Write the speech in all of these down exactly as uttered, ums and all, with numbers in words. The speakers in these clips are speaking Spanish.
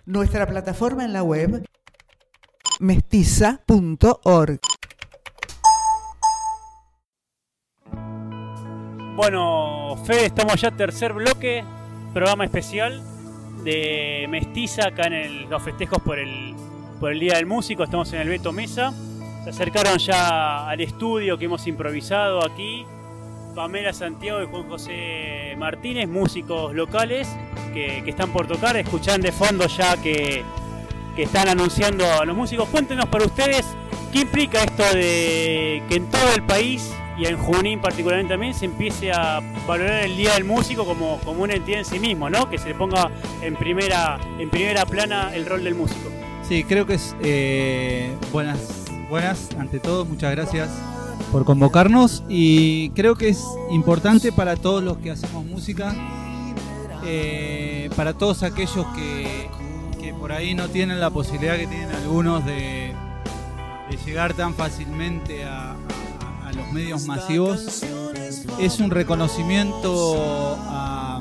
Nuestra plataforma en la web mestiza punto org. Bueno, Fede, estamos ya tercer bloque, programa especial de Mestiza acá en el, los festejos por el, por el Día del Músico. Estamos en el Beto Mesa. Se acercaron ya al estudio que hemos improvisado aquí Pamela Santiago y Juan José Martínez, músicos locales que, que están por tocar. Escuchan de fondo ya que, que están anunciando a los músicos. Cuéntenos para ustedes qué implica esto de que en todo el país y en Junín particularmente también se empiece a valorar el Día del Músico como, como una entidad en sí mismo, ¿no? Que se le ponga en primera, en primera plana el rol del músico. Sí, creo que es eh, buenas, buenas ante todo, muchas gracias por convocarnos y creo que es importante para todos los que hacemos música, eh, para todos aquellos que, que por ahí no tienen la posibilidad que tienen algunos de, de llegar tan fácilmente a, a a los medios masivos. Es un reconocimiento a,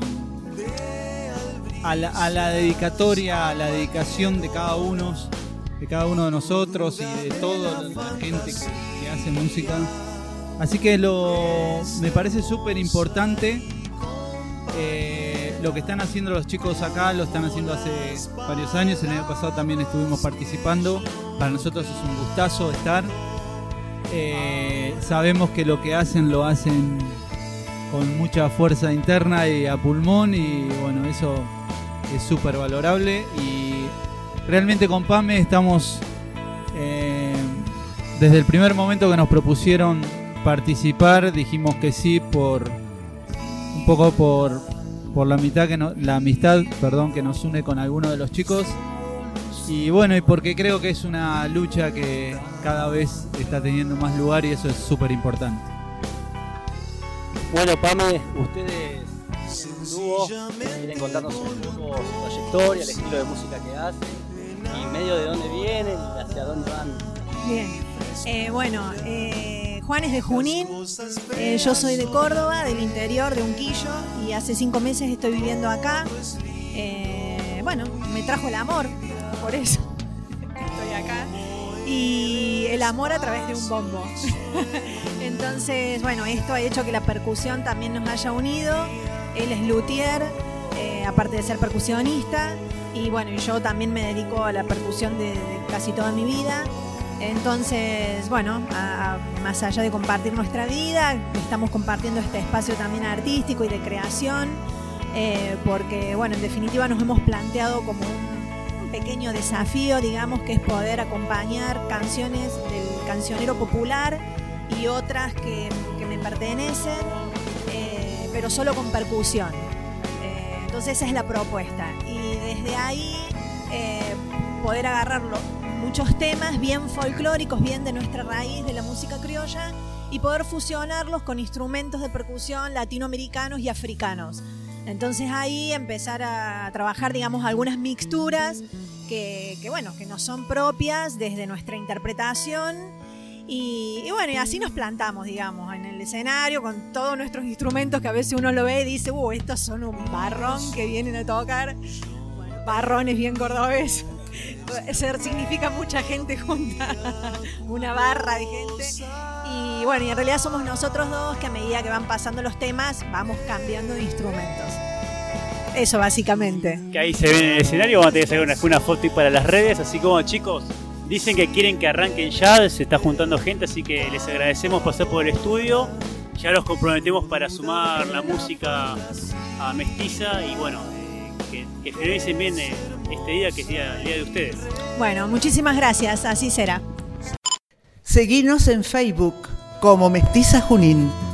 a, la, a la dedicatoria, a la dedicación de cada uno, de cada uno de nosotros y de toda la gente que, que hace música. Así que lo, me parece súper importante eh, lo que están haciendo los chicos acá, lo están haciendo hace varios años. El año pasado también estuvimos participando. Para nosotros es un gustazo estar. Eh, sabemos que lo que hacen lo hacen con mucha fuerza interna y a pulmón y bueno, eso es súper valorable y realmente con Pame estamos eh, desde el primer momento que nos propusieron participar dijimos que sí por un poco por, por la mitad que no, la amistad perdón, que nos une con algunos de los chicos. Y bueno, y porque creo que es una lucha que cada vez está teniendo más lugar y eso es súper importante. Bueno, Pame, ustedes un dúo, quieren contarnos un poco su trayectoria, el estilo de música que hacen y medio de dónde vienen y hacia dónde van. Bien, eh, bueno, eh, Juan es de Junín, eh, yo soy de Córdoba, del interior, de Unquillo, y hace cinco meses estoy viviendo acá. Eh, bueno, me trajo el amor. Por eso estoy acá y el amor a través de un bombo. Entonces, bueno, esto ha hecho que la percusión también nos haya unido. Él es luthier, eh, aparte de ser percusionista, y bueno, y yo también me dedico a la percusión de, de casi toda mi vida. Entonces, bueno, a, a, más allá de compartir nuestra vida, estamos compartiendo este espacio también artístico y de creación, eh, porque, bueno, en definitiva nos hemos planteado como un pequeño desafío, digamos, que es poder acompañar canciones del cancionero popular y otras que, que me pertenecen, eh, pero solo con percusión. Eh, entonces esa es la propuesta. Y desde ahí eh, poder agarrarlo muchos temas bien folclóricos, bien de nuestra raíz, de la música criolla, y poder fusionarlos con instrumentos de percusión latinoamericanos y africanos. Entonces ahí empezar a trabajar, digamos, algunas mixturas que, que bueno, que nos son propias desde nuestra interpretación y, y bueno, y así nos plantamos, digamos, en el escenario con todos nuestros instrumentos que a veces uno lo ve y dice, uh, estos son un barrón que vienen a tocar. Bueno, barrón es bien cordobés. Eso significa mucha gente junta, una barra de gente. Y bueno, y en realidad somos nosotros dos que a medida que van pasando los temas vamos cambiando de instrumentos. Eso básicamente. Que ahí se ve en el escenario, vamos a tener que sacar una, una foto para las redes, así como chicos, dicen que quieren que arranquen ya, se está juntando gente, así que les agradecemos pasar por el estudio, ya los comprometemos para sumar la música a Mestiza y bueno, eh, que, que finalicen bien eh, este día que es día, el día de ustedes. Bueno, muchísimas gracias, así será. Seguinos en Facebook como Mestiza Junín.